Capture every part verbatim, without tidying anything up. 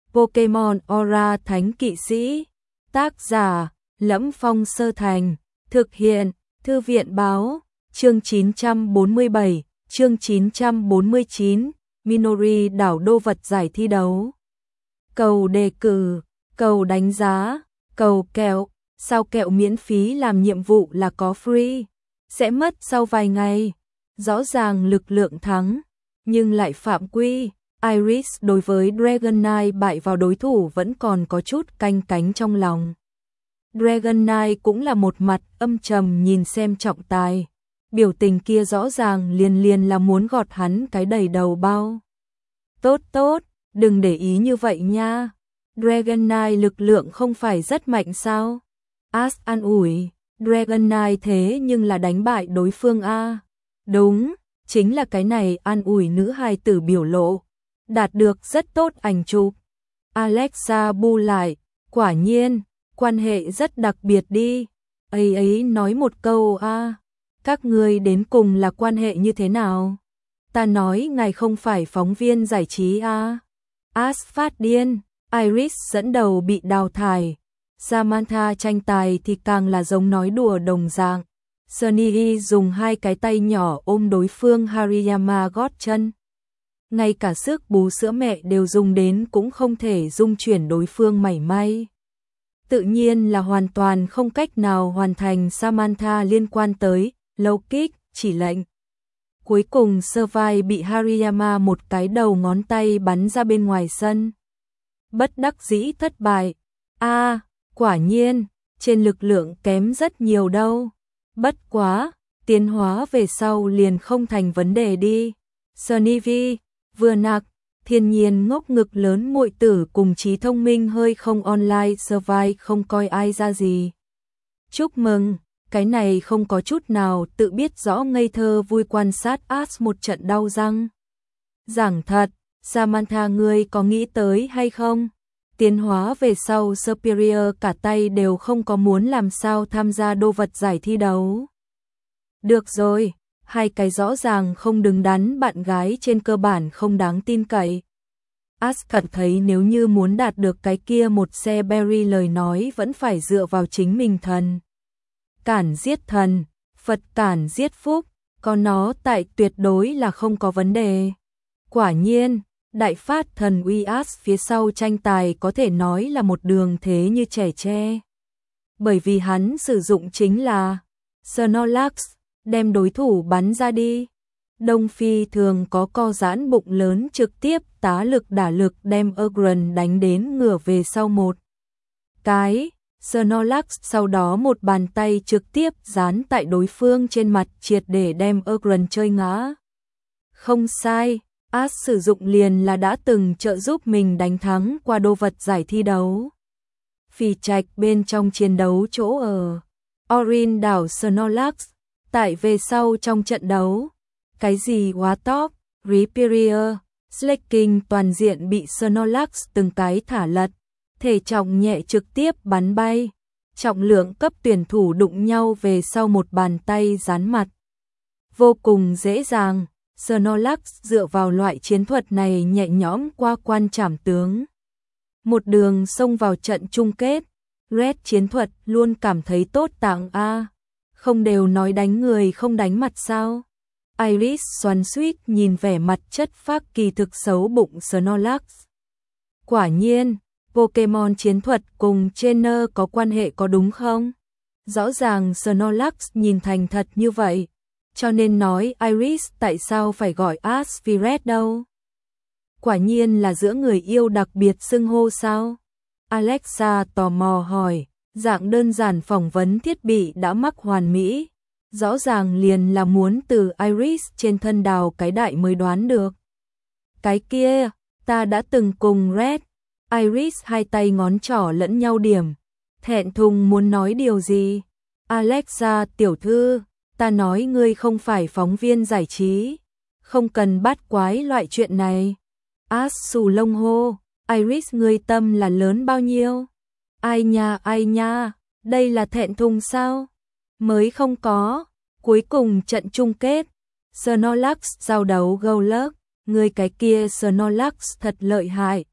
Pokemon Aura Thánh Kỵ Sĩ. Tác giả: Lẫm Phong Sơ Thành. Thực hiện: Thư viện Báo. Chương chín trăm bốn mươi bảy, chương chín trăm bốn mươi chín, Minori đảo đô vật giải thi đấu. Cầu đề cử, cầu đánh giá, cầu kẹo, sao kẹo miễn phí làm nhiệm vụ là có free, sẽ mất sau vài ngày. Rõ ràng lực lượng thắng, nhưng lại phạm quy. Iris đối với Dragonite bại vào đối thủ vẫn còn có chút canh cánh trong lòng. Dragonite cũng là một mặt âm trầm nhìn xem trọng tài. Biểu tình kia rõ ràng liền liền là muốn gọt hắn cái đầy đầu bao. Tốt tốt, đừng để ý như vậy nha. Dragonite lực lượng không phải rất mạnh sao? Ash an ủi, Dragonite thế nhưng là đánh bại đối phương a. Đúng, chính là cái này an ủi nữ hài tử biểu lộ. Đạt được rất tốt ảnh chụp. Alexa bu lại, quả nhiên, quan hệ rất đặc biệt đi. Ấy ấy nói một câu a. Các người đến cùng là quan hệ như thế nào? Ta nói ngài không phải phóng viên giải trí à? Ash phát điên, Iris dẫn đầu bị đào thải. Samantha tranh tài thì càng là giống nói đùa đồng dạng. Sunny dùng hai cái tay nhỏ ôm đối phương Hariyama gót chân. Ngay cả sức bú sữa mẹ đều dùng đến cũng không thể dung chuyển đối phương mảy may. Tự nhiên là hoàn toàn không cách nào hoàn thành Samantha liên quan tới low kick, chỉ lệnh. Cuối cùng Service bị Hariyama một cái đầu ngón tay bắn ra bên ngoài sân. Bất đắc dĩ thất bại. A, à, quả nhiên, trên lực lượng kém rất nhiều đâu. Bất quá, tiến hóa về sau liền không thành vấn đề đi. Sunny V, vừa nạc, thiên nhiên ngốc ngực lớn muội tử cùng trí thông minh hơi không online Service không coi ai ra gì. Chúc mừng. Cái này không có chút nào tự biết rõ ngây thơ vui quan sát Ash một trận đau răng. Giảng thật, Samantha ngươi có nghĩ tới hay không? Tiến hóa về sau Superior cả tay đều không có muốn làm sao tham gia đô vật giải thi đấu. Được rồi, hai cái rõ ràng không đứng đắn bạn gái trên cơ bản không đáng tin cậy. Ash cảm thấy nếu như muốn đạt được cái kia một xe berry lời nói vẫn phải dựa vào chính mình thần. Cản giết thần, Phật cản giết phúc, có nó tại tuyệt đối là không có vấn đề. Quả nhiên, đại phát thần uy Ash phía sau tranh tài có thể nói là một đường thế như trẻ tre. Bởi vì hắn sử dụng chính là Snorlax, đem đối thủ bắn ra đi. Đông Phi thường có co giãn bụng lớn trực tiếp tá lực đả lực đem Ogren đánh đến ngửa về sau một cái. Snorlax sau đó một bàn tay trực tiếp dán tại đối phương trên mặt triệt để đem Ogren chơi ngã. Không sai, Ash sử dụng liền là đã từng trợ giúp mình đánh thắng qua đô vật giải thi đấu. Phỉ trạch bên trong chiến đấu chỗ ở Orin đảo Snorlax, tại về sau trong trận đấu, cái gì quá top, Rhyperior, Slaking toàn diện bị Snorlax từng cái thả lật. Thể trọng nhẹ trực tiếp bắn bay, trọng lượng cấp tuyển thủ đụng nhau về sau một bàn tay dán mặt. Vô cùng dễ dàng, Snorlax dựa vào loại chiến thuật này nhẹ nhõm qua quan trảm tướng. Một đường xông vào trận chung kết, Red chiến thuật luôn cảm thấy tốt tặng a. Không đều nói đánh người không đánh mặt sao? Iris xoắn xuýt nhìn vẻ mặt chất phác kỳ thực xấu bụng Snorlax. Quả nhiên, Pokemon chiến thuật cùng trainer có quan hệ có đúng không? Rõ ràng Snorlax nhìn thành thật như vậy, cho nên nói Iris tại sao phải gọi Ash vì Red đâu? Quả nhiên là giữa người yêu đặc biệt xưng hô sao? Alexa tò mò hỏi, dạng đơn giản phỏng vấn thiết bị đã mắc hoàn mỹ, rõ ràng liền là muốn từ Iris trên thân đào cái đại mới đoán được. Cái kia, ta đã từng cùng Red. Iris hai tay ngón trỏ lẫn nhau điểm, thẹn thùng muốn nói điều gì? Alexa tiểu thư, ta nói ngươi không phải phóng viên giải trí, không cần bắt quái loại chuyện này. Ash xù lông hô, Iris ngươi tâm là lớn bao nhiêu? Ai nha ai nha, đây là thẹn thùng sao? Mới không có, cuối cùng trận chung kết, Snorlax giao đấu Golurk, ngươi cái kia Snorlax thật lợi hại.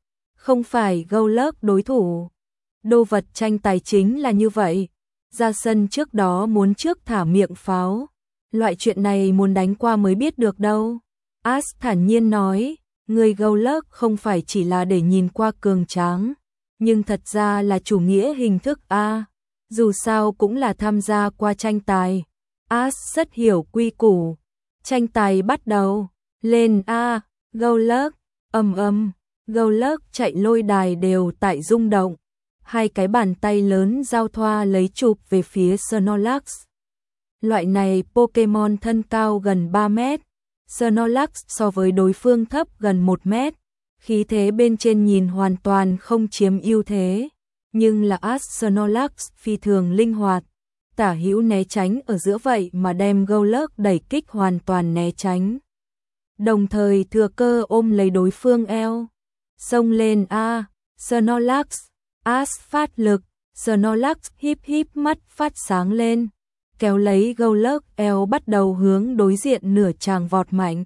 không phải Goldlust đối thủ. Đồ vật tranh tài chính là như vậy. Ra sân trước đó muốn trước thả miệng pháo. Loại chuyện này muốn đánh qua mới biết được đâu. Ash thản nhiên nói, người Goldlust không phải chỉ là để nhìn qua cường tráng, nhưng thật ra là chủ nghĩa hình thức a. Dù sao cũng là tham gia qua tranh tài. Ash rất hiểu quy củ. Tranh tài bắt đầu. Lên a, Goldlust, ầm ầm, Goldlust chạy lôi đài đều tại rung động. Hai cái bàn tay lớn giao thoa lấy chụp về phía Snorlax. Loại này Pokemon thân cao gần ba mét. Snorlax so với đối phương thấp gần một mét. Khí thế bên trên nhìn hoàn toàn không chiếm ưu thế. Nhưng là Ash Snorlax phi thường linh hoạt. Tả hữu né tránh ở giữa vậy mà đem Goldlust đẩy kích hoàn toàn né tránh. Đồng thời thừa cơ ôm lấy đối phương eo. Xông lên a, Snorlax, Ash phát lực, Snorlax híp híp mắt phát sáng lên, kéo lấy Goldlust eo bắt đầu hướng đối diện nửa tràng vọt mạnh.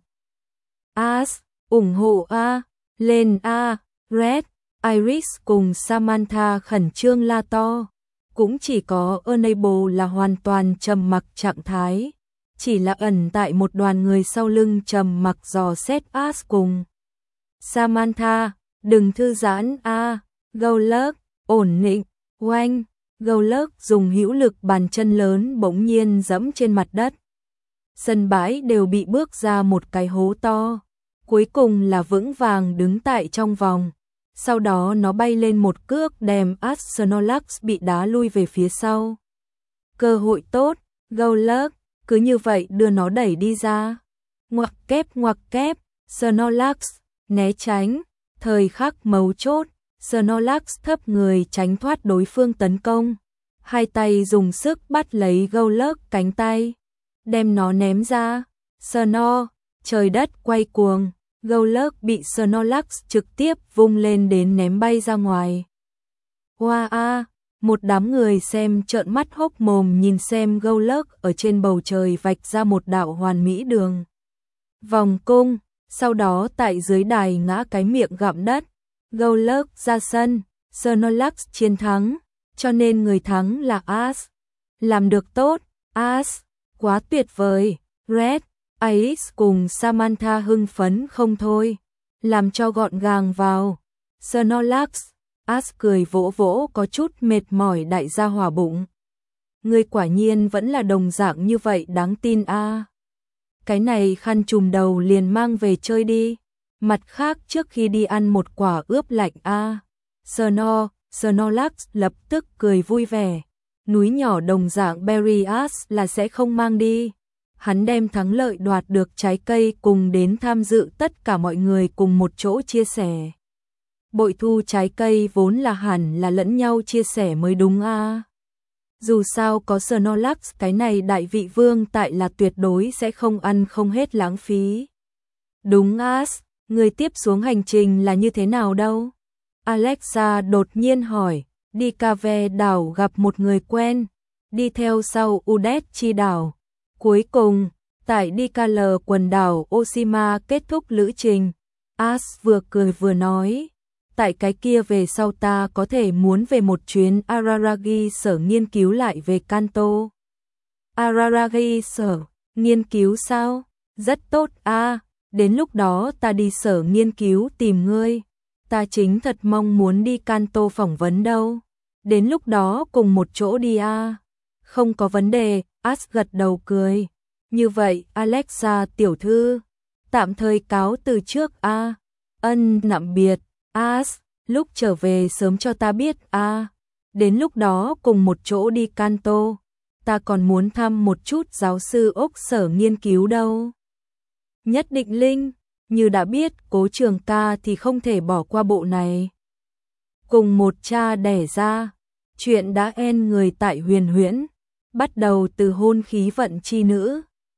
Ash, ủng hộ a, lên a, Red, Iris cùng Samantha khẩn trương la to. Cũng chỉ có Enable là hoàn toàn trầm mặc trạng thái. Chỉ là ẩn tại một đoàn người sau lưng trầm mặc dò xét Ash cùng Samantha, đừng thư giãn a, Goldlust, ổn định, oanh, Goldlust dùng hữu lực bàn chân lớn bỗng nhiên giẫm trên mặt đất. Sân bãi đều bị bước ra một cái hố to, cuối cùng là vững vàng đứng tại trong vòng. Sau đó nó bay lên một cước đem Ash Snorlax bị đá lui về phía sau. Cơ hội tốt, Goldlust, cứ như vậy đưa nó đẩy đi ra. Ngoặc kép ngoặc kép, Snorlax, né tránh, thời khắc mấu chốt, Snorlax thấp người tránh thoát đối phương tấn công. Hai tay dùng sức bắt lấy Goldlust cánh tay, đem nó ném ra. Snor, trời đất quay cuồng. Goldlust bị Snorlax trực tiếp vung lên đến ném bay ra ngoài. Hoa a, một đám người xem trợn mắt hốc mồm nhìn xem Goldlust ở trên bầu trời vạch ra một đạo hoàn mỹ đường vòng cung, sau đó tại dưới đài ngã cái miệng gặm đất. Goldlust ra sân, Snorlax chiến thắng, cho nên người thắng là Ash. Làm được tốt, Ash, quá tuyệt vời. Red, Iris cùng Samantha hưng phấn không thôi, làm cho gọn gàng vào. Snorlax, Ash cười vỗ vỗ có chút mệt mỏi đại gia hỏa bụng. Người quả nhiên vẫn là đồng dạng như vậy đáng tin a. À. Cái này khăn trùm đầu liền mang về chơi đi. Mặt khác trước khi đi ăn một quả ướp lạnh a. À. Snor, Snorlax lập tức cười vui vẻ. Núi nhỏ đồng dạng Berry Ash là sẽ không mang đi. Hắn đem thắng lợi đoạt được trái cây cùng đến tham dự tất cả mọi người cùng một chỗ chia sẻ. Bội thu trái cây vốn là hẳn là lẫn nhau chia sẻ mới đúng a. À. Dù sao có Snorlax cái này đại vị vương tại là tuyệt đối sẽ không ăn không hết lãng phí. Đúng Ash, người tiếp xuống hành trình là như thế nào đâu? Alexa đột nhiên hỏi, đi Cave đảo gặp một người quen, đi theo sau Udechi đảo. Cuối cùng, tại Dikal quần đảo Oshima kết thúc lữ trình. Ash vừa cười vừa nói, tại cái kia về sau ta có thể muốn về một chuyến Araragi sở nghiên cứu lại về Kanto. Araragi sở, nghiên cứu sao? Rất tốt a, à, đến lúc đó ta đi sở nghiên cứu tìm ngươi. Ta chính thật mong muốn đi Kanto phỏng vấn đâu. Đến lúc đó cùng một chỗ đi a. À. Không có vấn đề, Ash gật đầu cười. Như vậy, Alexa tiểu thư, tạm thời cáo từ trước a. À. Ân nạm biệt, Ash, lúc trở về sớm cho ta biết a. À. Đến lúc đó cùng một chỗ đi Kanto. Ta còn muốn thăm một chút giáo sư ốc sở nghiên cứu đâu. Nhất định Linh, như đã biết Cố Trường Ca thì không thể bỏ qua bộ này. Cùng một cha đẻ ra, chuyện đã en người tại Huyền Huyễn, bắt đầu từ hôn khí vận chi nữ.